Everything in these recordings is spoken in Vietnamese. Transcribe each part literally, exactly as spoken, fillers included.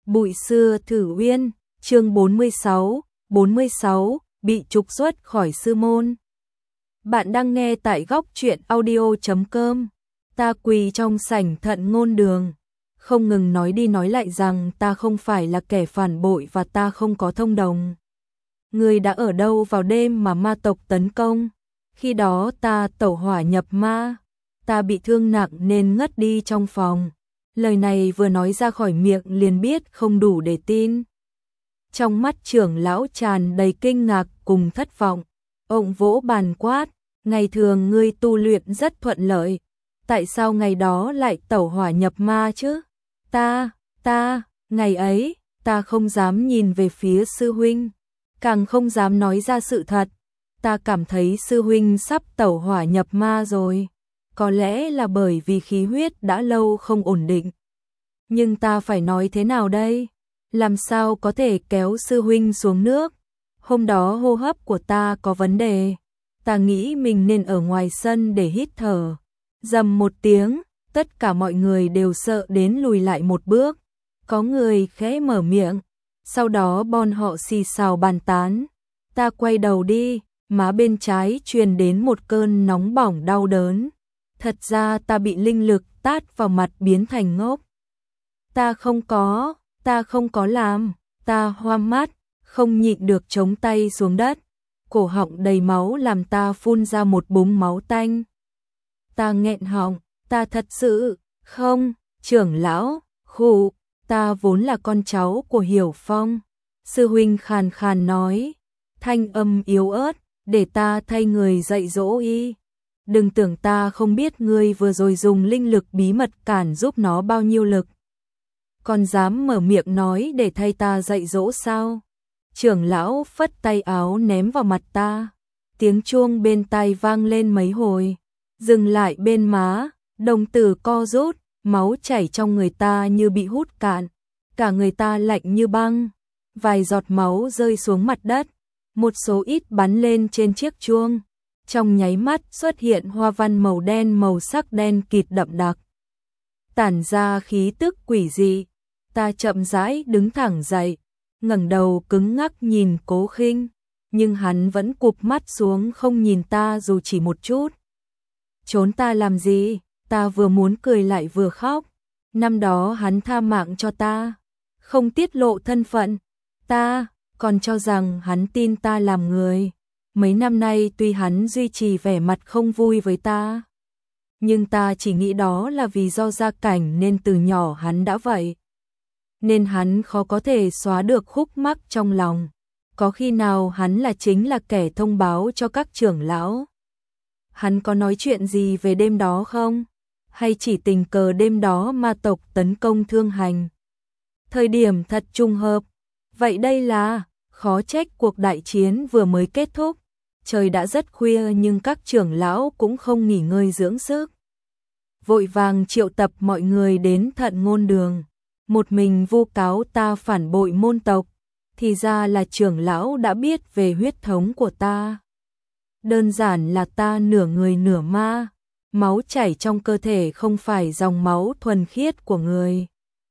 Bụi xưa thử uyên, chương bốn mươi sáu, bốn mươi sáu, bị trục xuất khỏi sư môn. Bạn đang nghe tại góc truyện audio chấm com. Ta quỳ trong sảnh Thận Ngôn Đường, không ngừng nói đi nói lại rằng ta không phải là kẻ phản bội và ta không có thông đồng. Người đã ở đâu vào đêm mà ma tộc tấn công? Khi đó ta tẩu hỏa nhập ma, ta bị thương nặng nên ngất đi trong phòng. Lời này vừa nói ra khỏi miệng liền biết không đủ để tin. Trong mắt trưởng lão tràn đầy kinh ngạc cùng thất vọng. Ông vỗ bàn quát, ngày thường ngươi tu luyện rất thuận lợi, tại sao ngày đó lại tẩu hỏa nhập ma chứ? Ta, ta, ngày ấy, ta không dám nhìn về phía sư huynh, càng không dám nói ra sự thật. Ta cảm thấy sư huynh sắp tẩu hỏa nhập ma rồi. Có lẽ là bởi vì khí huyết đã lâu không ổn định. Nhưng ta phải nói thế nào đây? Làm sao có thể kéo sư huynh xuống nước? Hôm đó hô hấp của ta có vấn đề. Ta nghĩ mình nên ở ngoài sân để hít thở. Rầm một tiếng, tất cả mọi người đều sợ đến lùi lại một bước. Có người khẽ mở miệng, sau đó bọn họ xì xào bàn tán. Ta quay đầu đi, má bên trái truyền đến một cơn nóng bỏng đau đớn. Thật ra ta bị linh lực tát vào mặt biến thành ngốc. Ta không có, ta không có làm, ta hoa mắt, không nhịn được chống tay xuống đất. Cổ họng đầy máu làm ta phun ra một búng máu tanh. Ta nghẹn họng, ta thật sự, không, trưởng lão, khụ, ta vốn là con cháu của Hiểu Phong. Sư huynh khàn khàn nói, thanh âm yếu ớt, để ta thay người dạy dỗ y. Đừng tưởng ta không biết ngươi vừa rồi dùng linh lực bí mật cản giúp nó bao nhiêu lực. Còn dám mở miệng nói để thay ta dạy dỗ sao? Trưởng lão phất tay áo ném vào mặt ta. Tiếng chuông bên tai vang lên mấy hồi. Dừng lại bên má, đồng tử co rút, máu chảy trong người ta như bị hút cạn. Cả người ta lạnh như băng. Vài giọt máu rơi xuống mặt đất. Một số ít bắn lên trên chiếc chuông. Trong nháy mắt xuất hiện hoa văn màu đen màu sắc đen kịt đậm đặc. Tản ra khí tức quỷ dị. Ta chậm rãi đứng thẳng dậy, ngẩng đầu cứng ngắc nhìn Cố Khinh, nhưng hắn vẫn cụp mắt xuống không nhìn ta dù chỉ một chút. Trốn ta làm gì? Ta vừa muốn cười lại vừa khóc. Năm đó hắn tha mạng cho ta, không tiết lộ thân phận. Ta còn cho rằng hắn tin ta làm người. Mấy năm nay tuy hắn duy trì vẻ mặt không vui với ta, nhưng ta chỉ nghĩ đó là vì do gia cảnh nên từ nhỏ hắn đã vậy. Nên hắn khó có thể xóa được khúc mắc trong lòng. Có khi nào hắn là chính là kẻ thông báo cho các trưởng lão? Hắn có nói chuyện gì về đêm đó không? Hay chỉ tình cờ đêm đó ma tộc tấn công Thương Hành? Thời điểm thật trùng hợp. Vậy đây là, khó trách cuộc đại chiến vừa mới kết thúc. Trời đã rất khuya nhưng các trưởng lão cũng không nghỉ ngơi dưỡng sức. Vội vàng triệu tập mọi người đến Thận Ngôn Đường. Một mình vu cáo ta phản bội môn tộc, thì ra là trưởng lão đã biết về huyết thống của ta. Đơn giản là ta nửa người nửa ma, máu chảy trong cơ thể không phải dòng máu thuần khiết của người.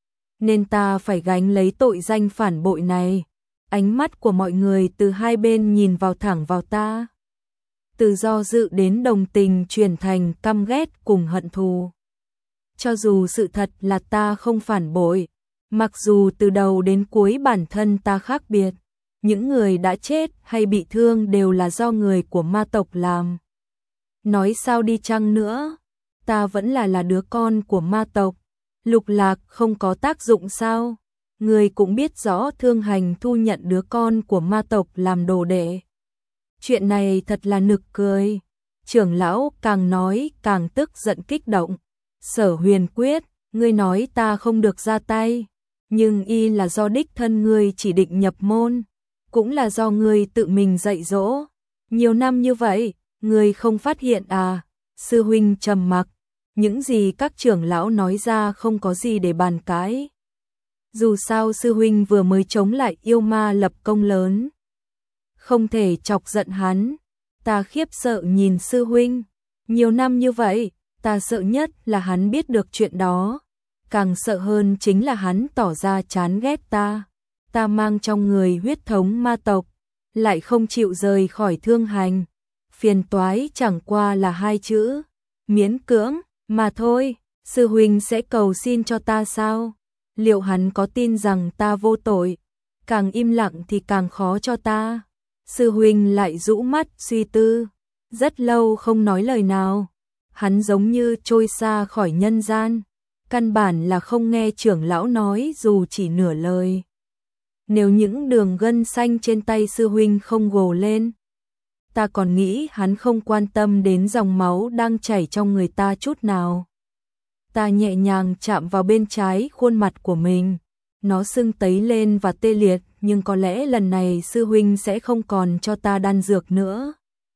Nên ta phải gánh lấy tội danh phản bội này. Ánh mắt của mọi người từ hai bên nhìn vào thẳng vào ta. Từ do dự đến đồng tình chuyển thành căm ghét cùng hận thù. Cho dù sự thật là ta không phản bội, mặc dù từ đầu đến cuối bản thân ta khác biệt, những người đã chết hay bị thương đều là do người của ma tộc làm. Nói sao đi chăng nữa, ta vẫn là là đứa con của ma tộc. Lục Lạc không có tác dụng sao? Người cũng biết rõ Thương Hành thu nhận đứa con của ma tộc làm đồ đệ. Chuyện này thật là nực cười. Trưởng lão càng nói càng tức giận kích động. Sở Huyền Quyết, ngươi nói ta không được ra tay, nhưng y là do đích thân ngươi chỉ định nhập môn, cũng là do ngươi tự mình dạy dỗ. Nhiều năm như vậy, ngươi không phát hiện à? Sư huynh trầm mặc, những gì các trưởng lão nói ra không có gì để bàn cãi. Dù sao sư huynh vừa mới chống lại yêu ma lập công lớn, không thể chọc giận hắn. Ta khiếp sợ nhìn sư huynh, nhiều năm như vậy, ta sợ nhất là hắn biết được chuyện đó. càng sợ hơn chính là hắn tỏ ra chán ghét ta. Ta mang trong người huyết thống ma tộc, lại không chịu rời khỏi Thương Hành. Phiền toái chẳng qua là hai chữ, miễn cưỡng, mà thôi. Sư huynh sẽ cầu xin cho ta sao? Liệu hắn có tin rằng ta vô tội? Càng im lặng thì càng khó cho ta. Sư huynh lại rũ mắt suy tư, rất lâu không nói lời nào. Hắn giống như trôi xa khỏi nhân gian, căn bản là không nghe trưởng lão nói dù chỉ nửa lời. Nếu những đường gân xanh trên tay sư huynh không gồ lên, ta còn nghĩ hắn không quan tâm đến dòng máu đang chảy trong người ta chút nào. Ta nhẹ nhàng chạm vào bên trái khuôn mặt của mình, nó sưng tấy lên và tê liệt, nhưng có lẽ lần này sư huynh sẽ không còn cho ta đan dược nữa.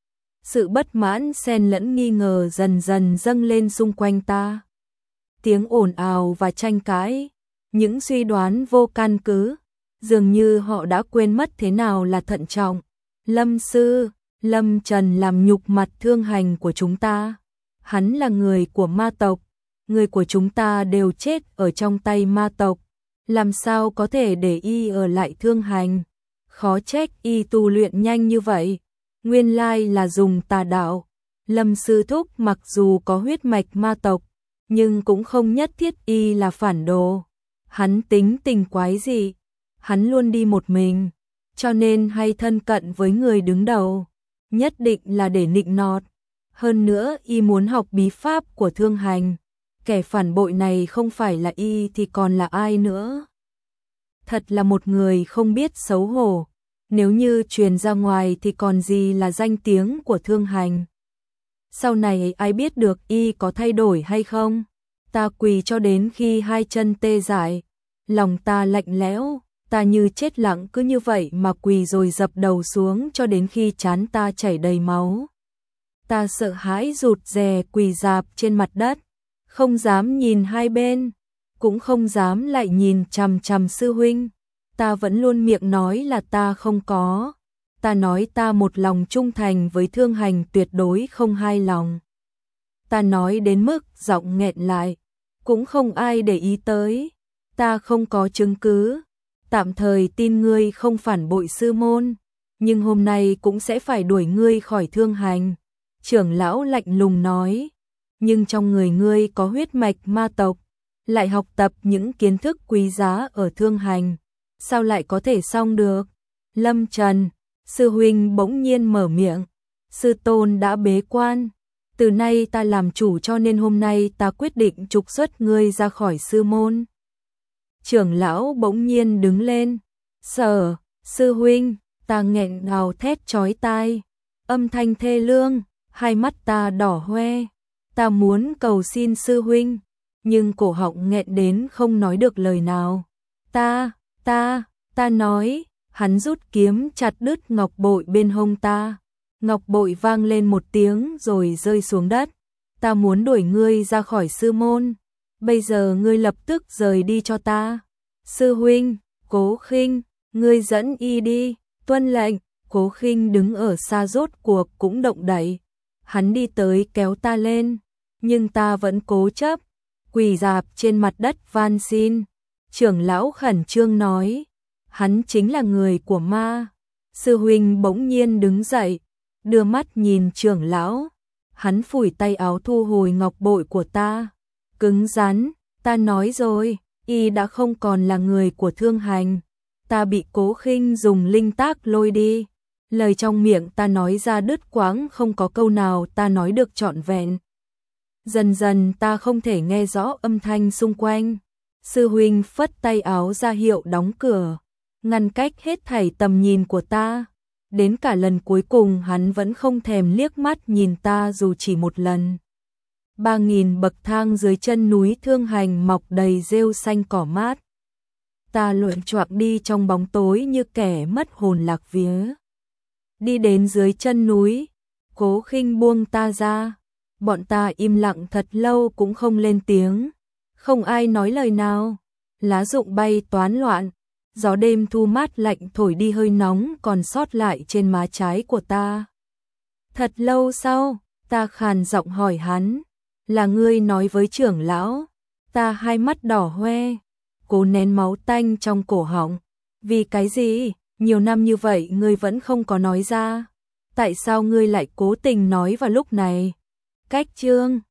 Sự bất mãn xen lẫn nghi ngờ dần dần dâng lên xung quanh ta. Tiếng ồn ào và tranh cãi, những suy đoán vô căn cứ, dường như họ đã quên mất thế nào là thận trọng. Lâm sư, Lâm Trần làm nhục mặt Thương Hành của chúng ta. Hắn là người của ma tộc, người của chúng ta đều chết ở trong tay ma tộc. Làm sao có thể để y ở lại Thương Hành? Khó trách y tu luyện nhanh như vậy. Nguyên lai là dùng tà đạo. Lâm sư thúc mặc dù có huyết mạch ma tộc, nhưng cũng không nhất thiết y là phản đồ. Hắn tính tình quái dị, hắn luôn đi một mình, cho nên hay thân cận với người đứng đầu, nhất định là để nịnh nọt. Hơn nữa y muốn học bí pháp của Thương Hành. Kẻ phản bội này không phải là y thì còn là ai nữa? Thật là một người không biết xấu hổ. Nếu như truyền ra ngoài thì còn gì là danh tiếng của Thương Hành. Sau này ai biết được y có thay đổi hay không? Ta quỳ cho đến khi hai chân tê dại, lòng ta lạnh lẽo, ta như chết lặng cứ như vậy mà quỳ rồi dập đầu xuống cho đến khi trán ta chảy đầy máu. Ta sợ hãi rụt rè quỳ rạp trên mặt đất, không dám nhìn hai bên, cũng không dám lại nhìn chằm chằm sư huynh. Ta vẫn luôn miệng nói là ta không có. Ta nói ta một lòng trung thành với Thương Hành, tuyệt đối không hai lòng. Ta nói đến mức giọng nghẹn lại, cũng không ai để ý tới. Ta không có chứng cứ, tạm thời tin ngươi không phản bội sư môn, nhưng hôm nay cũng sẽ phải đuổi ngươi khỏi Thương Hành. Trưởng lão lạnh lùng nói, nhưng trong người ngươi có huyết mạch ma tộc, lại học tập những kiến thức quý giá ở Thương Hành, sao lại có thể xong được? Lâm Trần, sư huynh bỗng nhiên mở miệng, sư tôn đã bế quan, từ nay ta làm chủ cho nên hôm nay ta quyết định trục xuất ngươi ra khỏi sư môn. Trưởng lão bỗng nhiên đứng lên, sở, sư huynh, ta nghẹn ngào thét chói tai, âm thanh thê lương, hai mắt ta đỏ hoe, ta muốn cầu xin sư huynh, nhưng cổ họng nghẹn đến không nói được lời nào. Ta, ta, ta nói, hắn rút kiếm chặt đứt ngọc bội bên hông ta. Ngọc bội vang lên một tiếng rồi rơi xuống đất. Ta muốn đuổi ngươi ra khỏi sư môn, bây giờ ngươi lập tức rời đi cho ta. Sư huynh, Cố Khinh, ngươi dẫn y đi. Tuân lệnh. Cố Khinh đứng ở xa rốt cuộc cũng động đậy. Hắn đi tới kéo ta lên, nhưng ta vẫn cố chấp, quỳ rạp trên mặt đất van xin. Trưởng lão khẩn trương nói, hắn chính là người của ma. Sư huynh bỗng nhiên đứng dậy, đưa mắt nhìn trưởng lão. Hắn phủi tay áo thu hồi ngọc bội của ta. Cứng rắn, ta nói rồi, y đã không còn là người của Thương Hành. Ta bị Cố Khinh dùng linh tác lôi đi. Lời trong miệng ta nói ra đứt quãng, không có câu nào ta nói được trọn vẹn. Dần dần ta không thể nghe rõ âm thanh xung quanh. Sư huynh phất tay áo ra hiệu đóng cửa, ngăn cách hết thảy tầm nhìn của ta. Đến cả lần cuối cùng hắn vẫn không thèm liếc mắt nhìn ta dù chỉ một lần. Ba nghìn bậc thang dưới chân núi Thương Hành mọc đầy rêu xanh cỏ mát. Ta luộn choạng đi trong bóng tối như kẻ mất hồn lạc vía. Đi đến dưới chân núi, Cố Khinh buông ta ra. Bọn ta im lặng thật lâu cũng không lên tiếng. Không ai nói lời nào. Lá rụng bay toán loạn. Gió đêm thu mát lạnh thổi đi hơi nóng còn sót lại trên má trái của ta. Thật lâu sau, ta khàn giọng hỏi hắn, là ngươi nói với trưởng lão? ta hai mắt đỏ hoe, cố nén máu tanh trong cổ họng. Vì cái gì? Nhiều năm như vậy ngươi vẫn không có nói ra. Tại sao ngươi lại cố tình nói vào lúc này? Cách chương